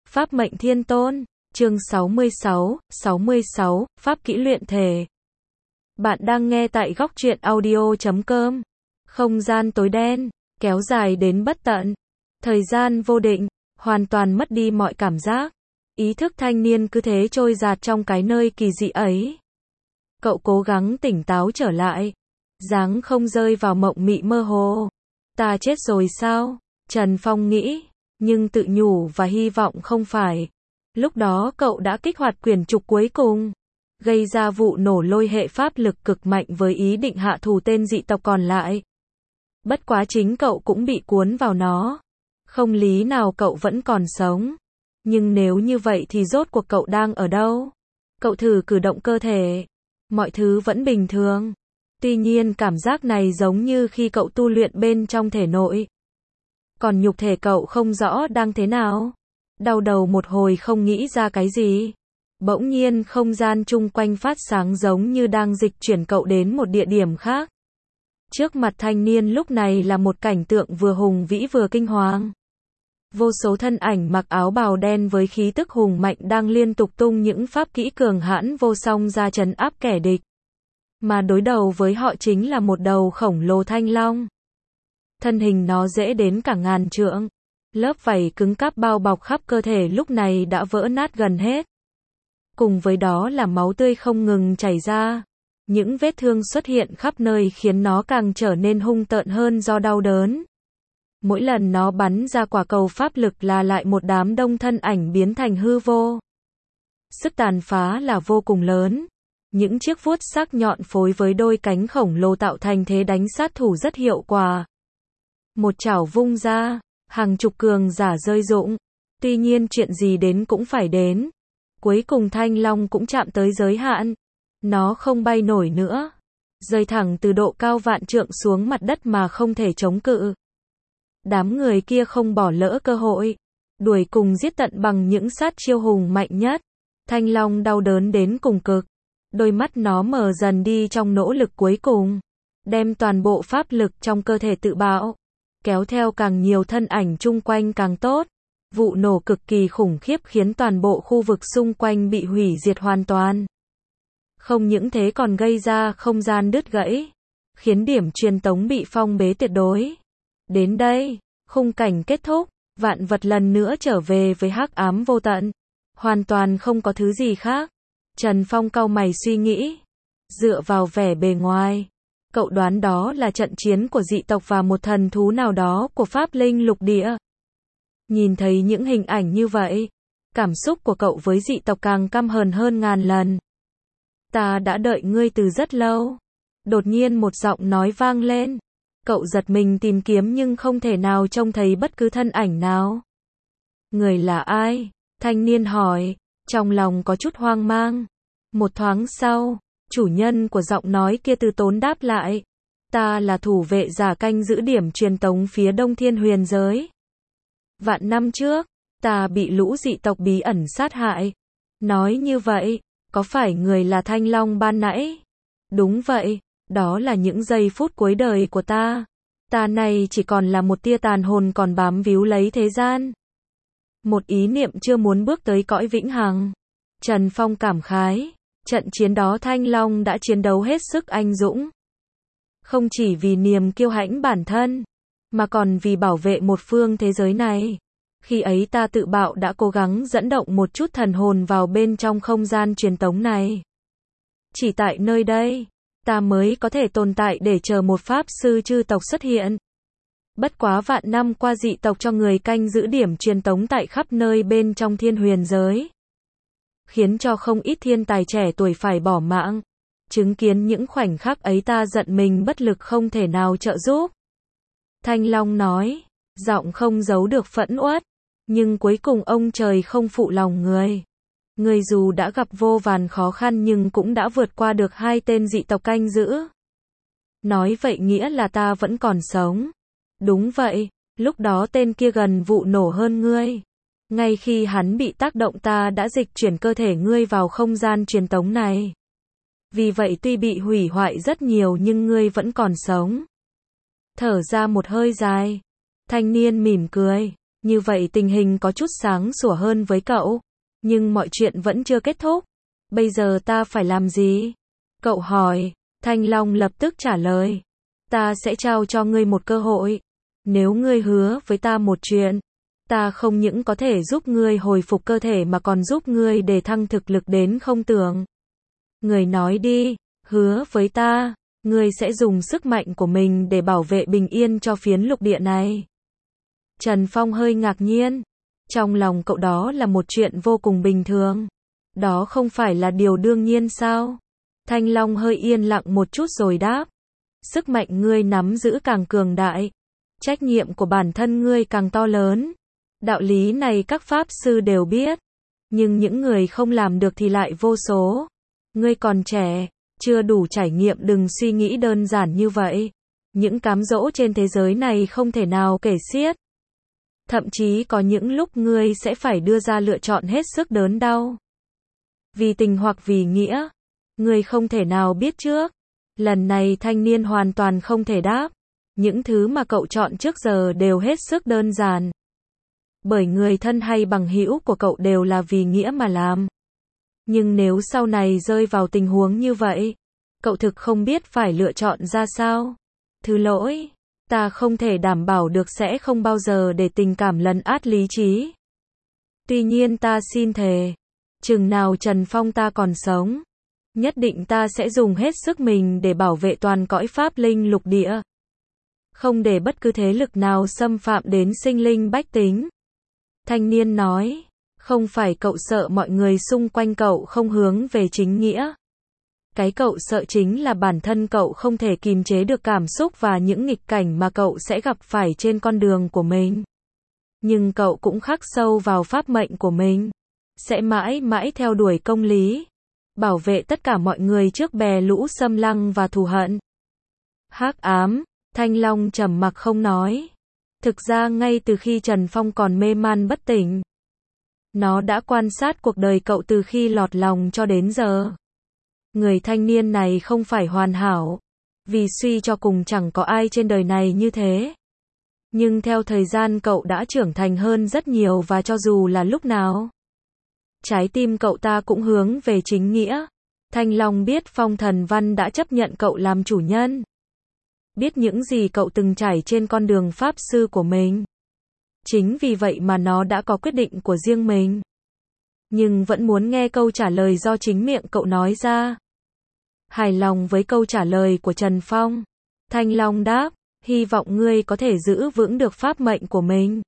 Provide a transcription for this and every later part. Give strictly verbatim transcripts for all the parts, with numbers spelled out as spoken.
Pháp mệnh thiên tôn, chương sáu mươi sáu, sáu mươi sáu, Pháp kỹ luyện thể. Bạn đang nghe tại góc truyện audio chấm com. Không gian tối đen, kéo dài đến bất tận. Thời gian vô định, hoàn toàn mất đi mọi cảm giác. Ý thức thanh niên cứ thế trôi dạt trong cái nơi kỳ dị ấy. Cậu cố gắng tỉnh táo trở lại. Dáng không rơi vào mộng mị mơ hồ. Ta chết rồi sao? Trần Phong nghĩ. Nhưng tự nhủ và hy vọng không phải. Lúc đó cậu đã kích hoạt quyển trục cuối cùng, gây ra vụ nổ lôi hệ pháp lực cực mạnh với ý định hạ thù tên dị tộc còn lại. Bất quá chính cậu cũng bị cuốn vào nó. Không lý nào cậu vẫn còn sống. Nhưng nếu như vậy thì rốt cuộc cậu đang ở đâu? Cậu thử cử động cơ thể. Mọi thứ vẫn bình thường. Tuy nhiên cảm giác này giống như khi cậu tu luyện bên trong thể nội. Còn nhục thể cậu không rõ đang thế nào. Đau đầu một hồi không nghĩ ra cái gì. Bỗng nhiên không gian chung quanh phát sáng giống như đang dịch chuyển cậu đến một địa điểm khác. Trước mặt thanh niên lúc này là một cảnh tượng vừa hùng vĩ vừa kinh hoàng. Vô số thân ảnh mặc áo bào đen với khí tức hùng mạnh đang liên tục tung những pháp kỹ cường hãn vô song ra trấn áp kẻ địch. Mà đối đầu với họ chính là một đầu khổng lồ thanh long. Thân hình nó dễ đến cả ngàn trượng. Lớp vảy cứng cáp bao bọc khắp cơ thể lúc này đã vỡ nát gần hết. Cùng với đó là máu tươi không ngừng chảy ra. Những vết thương xuất hiện khắp nơi khiến nó càng trở nên hung tợn hơn do đau đớn. Mỗi lần nó bắn ra quả cầu pháp lực là lại một đám đông thân ảnh biến thành hư vô. Sức tàn phá là vô cùng lớn. Những chiếc vuốt sắc nhọn phối với đôi cánh khổng lồ tạo thành thế đánh sát thủ rất hiệu quả. Một chảo vung ra, hàng chục cường giả rơi rụng. Tuy nhiên chuyện gì đến cũng phải đến. Cuối cùng thanh long cũng chạm tới giới hạn. Nó không bay nổi nữa. Rơi thẳng từ độ cao vạn trượng xuống mặt đất mà không thể chống cự. Đám người kia không bỏ lỡ cơ hội. Đuổi cùng giết tận bằng những sát chiêu hùng mạnh nhất. Thanh long đau đớn đến cùng cực. Đôi mắt nó mở dần đi trong nỗ lực cuối cùng. Đem toàn bộ pháp lực trong cơ thể tự bạo. Kéo theo càng nhiều thân ảnh chung quanh càng tốt. Vụ nổ cực kỳ khủng khiếp khiến toàn bộ khu vực xung quanh bị hủy diệt hoàn toàn. Không những thế còn gây ra không gian đứt gãy. Khiến điểm truyền tống bị phong bế tuyệt đối. Đến đây, khung cảnh kết thúc. Vạn vật lần nữa trở về với hắc ám vô tận. Hoàn toàn không có thứ gì khác. Trần Phong cau mày suy nghĩ. Dựa vào vẻ bề ngoài, cậu đoán đó là trận chiến của dị tộc và một thần thú nào đó của Pháp Linh lục địa. Nhìn thấy những hình ảnh như vậy, cảm xúc của cậu với dị tộc càng căm hờn hơn ngàn lần. Ta đã đợi ngươi từ rất lâu. Đột nhiên một giọng nói vang lên. Cậu giật mình tìm kiếm nhưng không thể nào trông thấy bất cứ thân ảnh nào. Người là ai? Thanh niên hỏi, trong lòng có chút hoang mang. Một thoáng sau, chủ nhân của giọng nói kia từ tốn đáp lại. Ta là thủ vệ giả canh giữ điểm truyền tống phía đông thiên huyền giới. Vạn năm trước, ta bị lũ dị tộc bí ẩn sát hại. Nói như vậy, có phải người là Thanh Long ban nãy? Đúng vậy, đó là những giây phút cuối đời của ta. Ta này chỉ còn là một tia tàn hồn còn bám víu lấy thế gian. Một ý niệm chưa muốn bước tới cõi vĩnh hằng. Trần Phong cảm khái. Trận chiến đó Thanh Long đã chiến đấu hết sức anh dũng. Không chỉ vì niềm kiêu hãnh bản thân, mà còn vì bảo vệ một phương thế giới này. Khi ấy ta tự bạo đã cố gắng dẫn động một chút thần hồn vào bên trong không gian truyền tống này. Chỉ tại nơi đây, ta mới có thể tồn tại để chờ một pháp sư chư tộc xuất hiện. Bất quá vạn năm qua dị tộc cho người canh giữ điểm truyền tống tại khắp nơi bên trong thiên huyền giới. Khiến cho không ít thiên tài trẻ tuổi phải bỏ mạng. Chứng kiến những khoảnh khắc ấy ta giận mình bất lực không thể nào trợ giúp. Thanh Long nói, giọng không giấu được phẫn uất. Nhưng cuối cùng ông trời không phụ lòng người. Người dù đã gặp vô vàn khó khăn nhưng cũng đã vượt qua được hai tên dị tộc canh giữ. Nói vậy nghĩa là ta vẫn còn sống. Đúng vậy, lúc đó tên kia gần vụ nổ hơn ngươi. Ngay khi hắn bị tác động ta đã dịch chuyển cơ thể ngươi vào không gian truyền tống này. Vì vậy tuy bị hủy hoại rất nhiều nhưng ngươi vẫn còn sống. Thở ra một hơi dài. Thanh niên mỉm cười. Như vậy tình hình có chút sáng sủa hơn với cậu. Nhưng mọi chuyện vẫn chưa kết thúc. Bây giờ ta phải làm gì? Cậu hỏi. Thanh Long lập tức trả lời. Ta sẽ trao cho ngươi một cơ hội. Nếu ngươi hứa với ta một chuyện, ta không những có thể giúp ngươi hồi phục cơ thể mà còn giúp ngươi để thăng thực lực đến không tưởng. Ngươi nói đi, hứa với ta, ngươi sẽ dùng sức mạnh của mình để bảo vệ bình yên cho phiến lục địa này. Trần Phong hơi ngạc nhiên. Trong lòng cậu đó là một chuyện vô cùng bình thường. Đó không phải là điều đương nhiên sao? Thanh Long hơi yên lặng một chút rồi đáp. Sức mạnh ngươi nắm giữ càng cường đại. Trách nhiệm của bản thân ngươi càng to lớn. Đạo lý này các pháp sư đều biết. Nhưng những người không làm được thì lại vô số. Ngươi còn trẻ, chưa đủ trải nghiệm, đừng suy nghĩ đơn giản như vậy. Những cám dỗ trên thế giới này không thể nào kể xiết. Thậm chí có những lúc ngươi sẽ phải đưa ra lựa chọn hết sức đớn đau. Vì tình hoặc vì nghĩa. Ngươi không thể nào biết trước. Lần này thanh niên hoàn toàn không thể đáp. Những thứ mà cậu chọn trước giờ đều hết sức đơn giản. Bởi người thân hay bằng hữu của cậu đều là vì nghĩa mà làm. Nhưng nếu sau này rơi vào tình huống như vậy, cậu thực không biết phải lựa chọn ra sao. Thứ lỗi, ta không thể đảm bảo được sẽ không bao giờ để tình cảm lấn át lý trí. Tuy nhiên ta xin thề, chừng nào Trần Phong ta còn sống, nhất định ta sẽ dùng hết sức mình để bảo vệ toàn cõi pháp linh lục địa. Không để bất cứ thế lực nào xâm phạm đến sinh linh bách tính. Thanh niên nói, không phải cậu sợ mọi người xung quanh cậu không hướng về chính nghĩa. Cái cậu sợ chính là bản thân cậu không thể kìm chế được cảm xúc và những nghịch cảnh mà cậu sẽ gặp phải trên con đường của mình. Nhưng cậu cũng khắc sâu vào pháp mệnh của mình. Sẽ mãi mãi theo đuổi công lý. Bảo vệ tất cả mọi người trước bè lũ xâm lăng và thù hận. Hắc ám, Thanh Long trầm mặc không nói. Thực ra ngay từ khi Trần Phong còn mê man bất tỉnh, nó đã quan sát cuộc đời cậu từ khi lọt lòng cho đến giờ. Người thanh niên này không phải hoàn hảo, vì suy cho cùng chẳng có ai trên đời này như thế. Nhưng theo thời gian cậu đã trưởng thành hơn rất nhiều và cho dù là lúc nào, trái tim cậu ta cũng hướng về chính nghĩa. Thanh Long biết Phong Thần Văn đã chấp nhận cậu làm chủ nhân. Biết những gì cậu từng trải trên con đường pháp sư của mình. Chính vì vậy mà nó đã có quyết định của riêng mình. Nhưng vẫn muốn nghe câu trả lời do chính miệng cậu nói ra. Hài lòng với câu trả lời của Trần Phong, Thanh Long đáp, hy vọng ngươi có thể giữ vững được pháp mệnh của mình.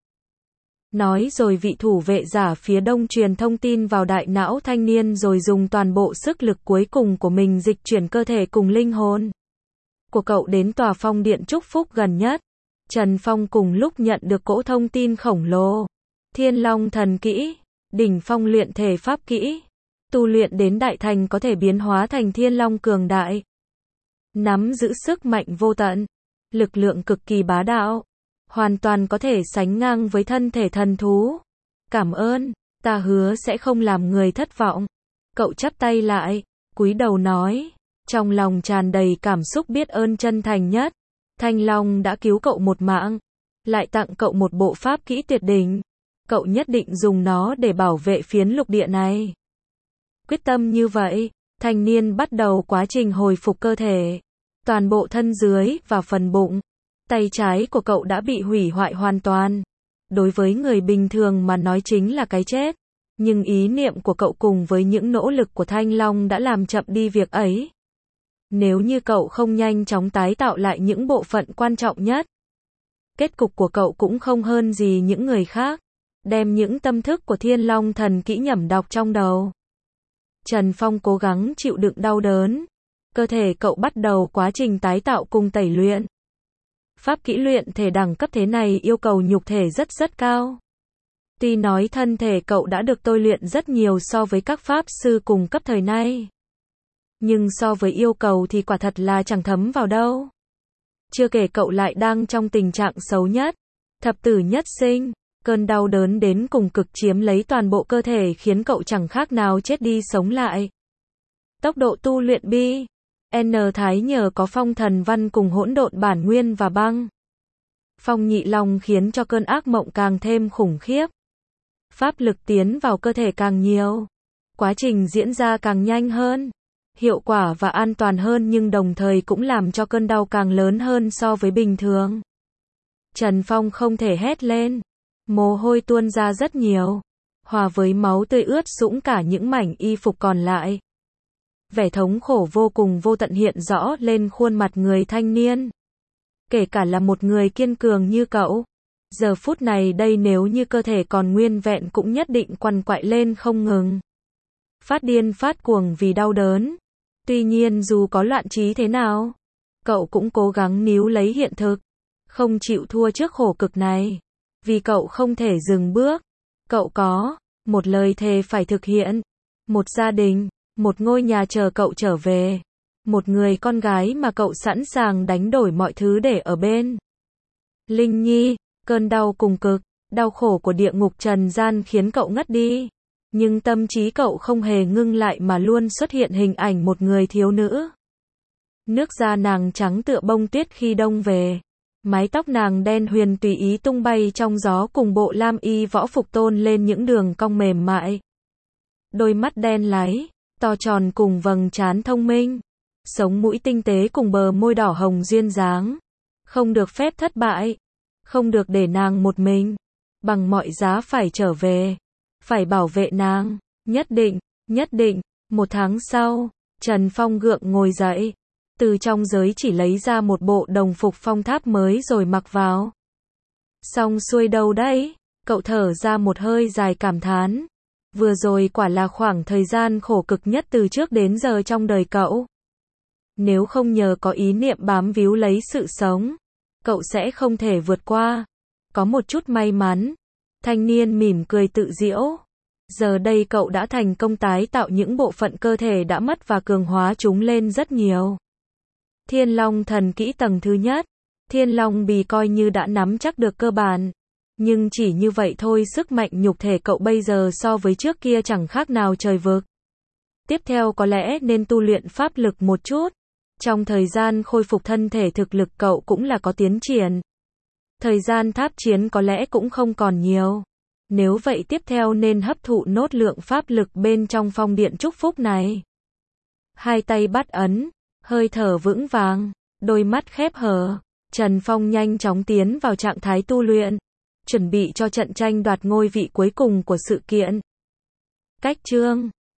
Nói rồi vị thủ vệ giả phía đông truyền thông tin vào đại não thanh niên rồi dùng toàn bộ sức lực cuối cùng của mình dịch chuyển cơ thể cùng linh hồn của cậu đến tòa phong điện chúc phúc gần nhất. Trần Phong cùng lúc nhận được cỗ thông tin khổng lồ. Thiên Long thần kỹ, đỉnh phong luyện thể pháp kỹ. Tu luyện đến đại thành có thể biến hóa thành thiên long cường đại. Nắm giữ sức mạnh vô tận, lực lượng cực kỳ bá đạo. Hoàn toàn có thể sánh ngang với thân thể thần thú. Cảm ơn, ta hứa sẽ không làm người thất vọng. Cậu chắp tay lại, cúi đầu nói, trong lòng tràn đầy cảm xúc biết ơn chân thành nhất. Thanh Long đã cứu cậu một mạng, lại tặng cậu một bộ pháp kỹ tuyệt đỉnh. Cậu nhất định dùng nó để bảo vệ phiến lục địa này. Quyết tâm như vậy, thanh niên bắt đầu quá trình hồi phục cơ thể. Toàn bộ thân dưới và phần bụng, tay trái của cậu đã bị hủy hoại hoàn toàn. Đối với người bình thường mà nói chính là cái chết. Nhưng ý niệm của cậu cùng với những nỗ lực của Thanh Long đã làm chậm đi việc ấy. Nếu như cậu không nhanh chóng tái tạo lại những bộ phận quan trọng nhất, kết cục của cậu cũng không hơn gì những người khác. Đem những tâm thức của Thiên Long thần kỹ nhẩm đọc trong đầu. Trần Phong cố gắng chịu đựng đau đớn. Cơ thể cậu bắt đầu quá trình tái tạo cùng tẩy luyện. Pháp kỹ luyện thể đẳng cấp thế này yêu cầu nhục thể rất rất cao. Tuy nói thân thể cậu đã được tôi luyện rất nhiều so với các pháp sư cùng cấp thời nay. Nhưng so với yêu cầu thì quả thật là chẳng thấm vào đâu. Chưa kể cậu lại đang trong tình trạng xấu nhất. Thập tử nhất sinh. Cơn đau đớn đến cùng cực chiếm lấy toàn bộ cơ thể khiến cậu chẳng khác nào chết đi sống lại. Tốc độ tu luyện bi. N Thái nhờ có Phong Thần Văn cùng hỗn độn bản nguyên và băng Phong Nhị Long khiến cho cơn ác mộng càng thêm khủng khiếp. Pháp lực tiến vào cơ thể càng nhiều. Quá trình diễn ra càng nhanh hơn. Hiệu quả và an toàn hơn, nhưng đồng thời cũng làm cho cơn đau càng lớn hơn so với bình thường. Trần Phong không thể hét lên. Mồ hôi tuôn ra rất nhiều. Hòa với máu tươi ướt sũng cả những mảnh y phục còn lại. Vẻ thống khổ vô cùng vô tận hiện rõ lên khuôn mặt người thanh niên. Kể cả là một người kiên cường như cậu. Giờ phút này đây nếu như cơ thể còn nguyên vẹn cũng nhất định quằn quại lên không ngừng. Phát điên phát cuồng vì đau đớn. Tuy nhiên dù có loạn trí thế nào, cậu cũng cố gắng níu lấy hiện thực. Không chịu thua trước khổ cực này. Vì cậu không thể dừng bước. Cậu có một lời thề phải thực hiện. Một gia đình, một ngôi nhà chờ cậu trở về. Một người con gái mà cậu sẵn sàng đánh đổi mọi thứ để ở bên. Linh Nhi, cơn đau cùng cực, đau khổ của địa ngục trần gian khiến cậu ngất đi. Nhưng tâm trí cậu không hề ngưng lại mà luôn xuất hiện hình ảnh một người thiếu nữ. Nước da nàng trắng tựa bông tuyết khi đông về. Mái tóc nàng đen huyền tùy ý tung bay trong gió cùng bộ lam y võ phục tôn lên những đường cong mềm mại. Đôi mắt đen láy, to tròn cùng vầng trán thông minh. Sống mũi tinh tế cùng bờ môi đỏ hồng duyên dáng. Không được phép thất bại. Không được để nàng một mình. Bằng mọi giá phải trở về. Phải bảo vệ nàng. Nhất định, nhất định. Một tháng sau, Trần Phong gượng ngồi dậy. Từ trong giới chỉ lấy ra một bộ đồng phục phong tháp mới rồi mặc vào. Xong xuôi đâu đấy? Cậu thở ra một hơi dài cảm thán. Vừa rồi quả là khoảng thời gian khổ cực nhất từ trước đến giờ trong đời cậu. Nếu không nhờ có ý niệm bám víu lấy sự sống, cậu sẽ không thể vượt qua. Có một chút may mắn. Thanh niên mỉm cười tự giễu. Giờ đây cậu đã thành công tái tạo những bộ phận cơ thể đã mất và cường hóa chúng lên rất nhiều. Thiên Long thần kỹ tầng thứ nhất. Thiên Long bì coi như đã nắm chắc được cơ bản. Nhưng chỉ như vậy thôi, sức mạnh nhục thể cậu bây giờ so với trước kia chẳng khác nào trời vực. Tiếp theo có lẽ nên tu luyện pháp lực một chút. Trong thời gian khôi phục thân thể thực lực cậu cũng là có tiến triển. Thời gian tháp chiến có lẽ cũng không còn nhiều. Nếu vậy tiếp theo nên hấp thụ nốt lượng pháp lực bên trong phong điện chúc phúc này. Hai tay bắt ấn, hơi thở vững vàng, đôi mắt khép hờ. Trần Phong nhanh chóng tiến vào trạng thái tu luyện. Chuẩn bị cho trận tranh đoạt ngôi vị cuối cùng của sự kiện. Cách chương